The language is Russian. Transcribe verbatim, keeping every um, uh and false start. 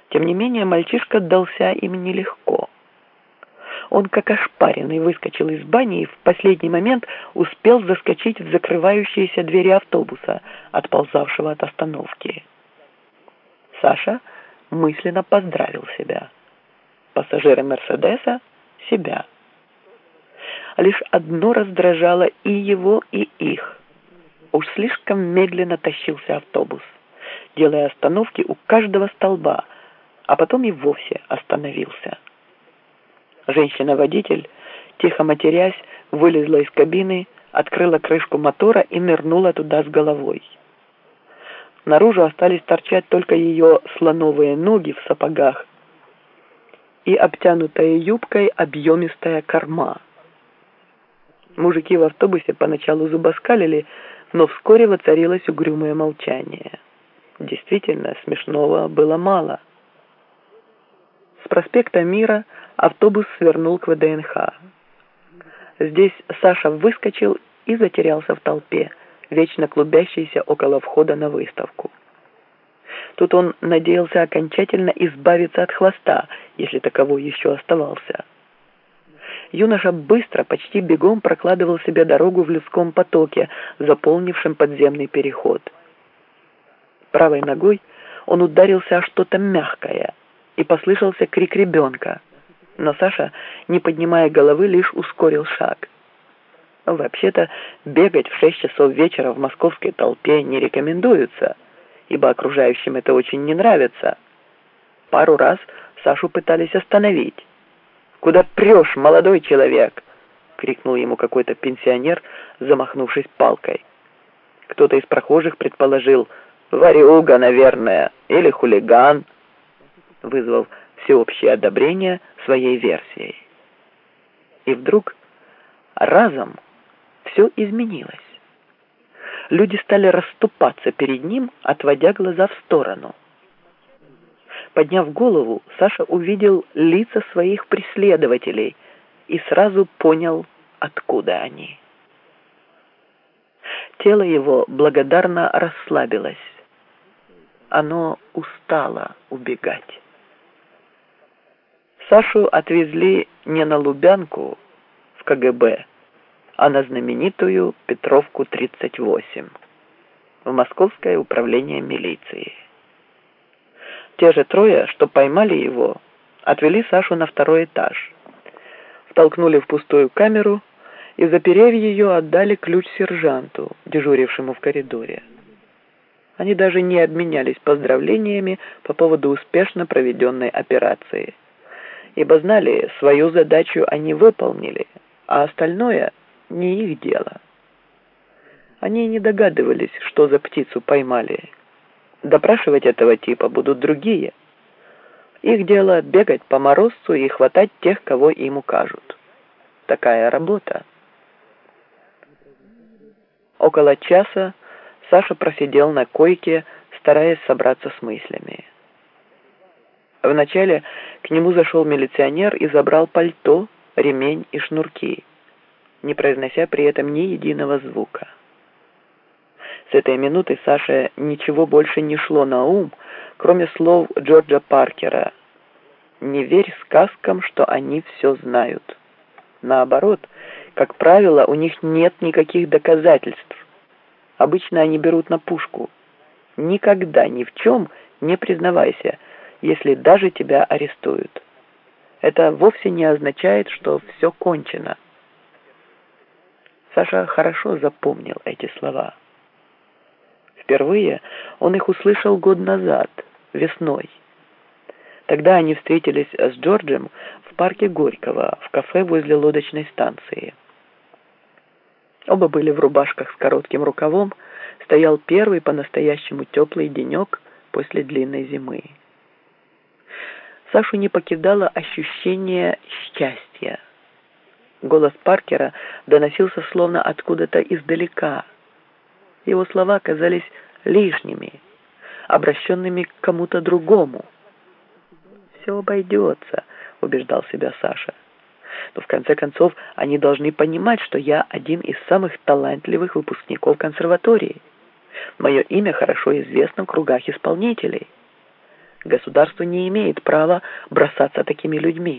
Тем не менее, мальчишка дался им нелегко. Он, как ошпаренный, выскочил из бани и в последний момент успел заскочить в закрывающиеся двери автобуса, отползавшего от остановки. Саша мысленно поздравил себя. Пассажиры «Мерседеса» — себя. Лишь одно раздражало и его, и их. Уж слишком медленно тащился автобус, делая остановки у каждого столба, а потом и вовсе остановился. Женщина-водитель, тихо матерясь, вылезла из кабины, открыла крышку мотора и нырнула туда с головой. Наружу остались торчать только ее слоновые ноги в сапогах и обтянутая юбкой объемистая корма. Мужики в автобусе поначалу зубоскалили, но вскоре воцарилось угрюмое молчание. Действительно, смешного было мало. С проспекта Мира автобус свернул к вэ дэ эн ха. Здесь Саша выскочил и затерялся в толпе, вечно клубящейся около входа на выставку. Тут он надеялся окончательно избавиться от хвоста, если таковой еще оставался. Юноша быстро, почти бегом прокладывал себе дорогу в людском потоке, заполнившем подземный переход. Правой ногой он ударился о что-то мягкое, и послышался крик ребенка. Но Саша, не поднимая головы, лишь ускорил шаг. Вообще-то бегать в шесть часов вечера в московской толпе не рекомендуется, ибо окружающим это очень не нравится. Пару раз Сашу пытались остановить. «Куда прешь, молодой человек?» — крикнул ему какой-то пенсионер, замахнувшись палкой. Кто-то из прохожих предположил: «Ворюга, наверное, или хулиган», вызвав всеобщее одобрение своей версией. И вдруг разом все изменилось. Люди стали расступаться перед ним, отводя глаза в сторону. Подняв голову, Саша увидел лица своих преследователей и сразу понял, откуда они. Тело его благодарно расслабилось. Оно устало убегать. Сашу отвезли не на Лубянку в ка гэ бэ, а на знаменитую Петровку тридцать восемь, в Московское управление милиции. Те же трое, что поймали его, отвели Сашу на второй этаж, втолкнули в пустую камеру и, заперев ее, отдали ключ сержанту, дежурившему в коридоре. Они даже не обменялись поздравлениями по поводу успешно проведенной операции, ибо знали, свою задачу они выполнили, а остальное не их дело. Они не догадывались, что за птицу поймали. Допрашивать этого типа будут другие. Их дело бегать по морозцу и хватать тех, кого им укажут. Такая работа. Около часа Саша просидел на койке, стараясь собраться с мыслями. Вначале к нему зашел милиционер и забрал пальто, ремень и шнурки, не произнося при этом ни единого звука. С этой минуты Саше ничего больше не шло на ум, кроме слов Джорджа Паркера: «Не верь сказкам, что они все знают. Наоборот, как правило, у них нет никаких доказательств. Обычно они берут на пушку. Никогда ни в чем не признавайся, если даже тебя арестуют. Это вовсе не означает, что все кончено». Саша хорошо запомнил эти слова. Впервые он их услышал год назад, весной. Тогда они встретились с Джорджем в парке Горького, в кафе возле лодочной станции. Оба были в рубашках с коротким рукавом, стоял первый по-настоящему теплый денек после длинной зимы. Сашу не покидало ощущение счастья. Голос Паркера доносился словно откуда-то издалека. Его слова казались лишними, обращенными к кому-то другому. «Все обойдется», — убеждал себя Саша. «Но в конце концов они должны понимать, что я один из самых талантливых выпускников консерватории. Мое имя хорошо известно в кругах исполнителей. Государство не имеет права бросаться такими людьми.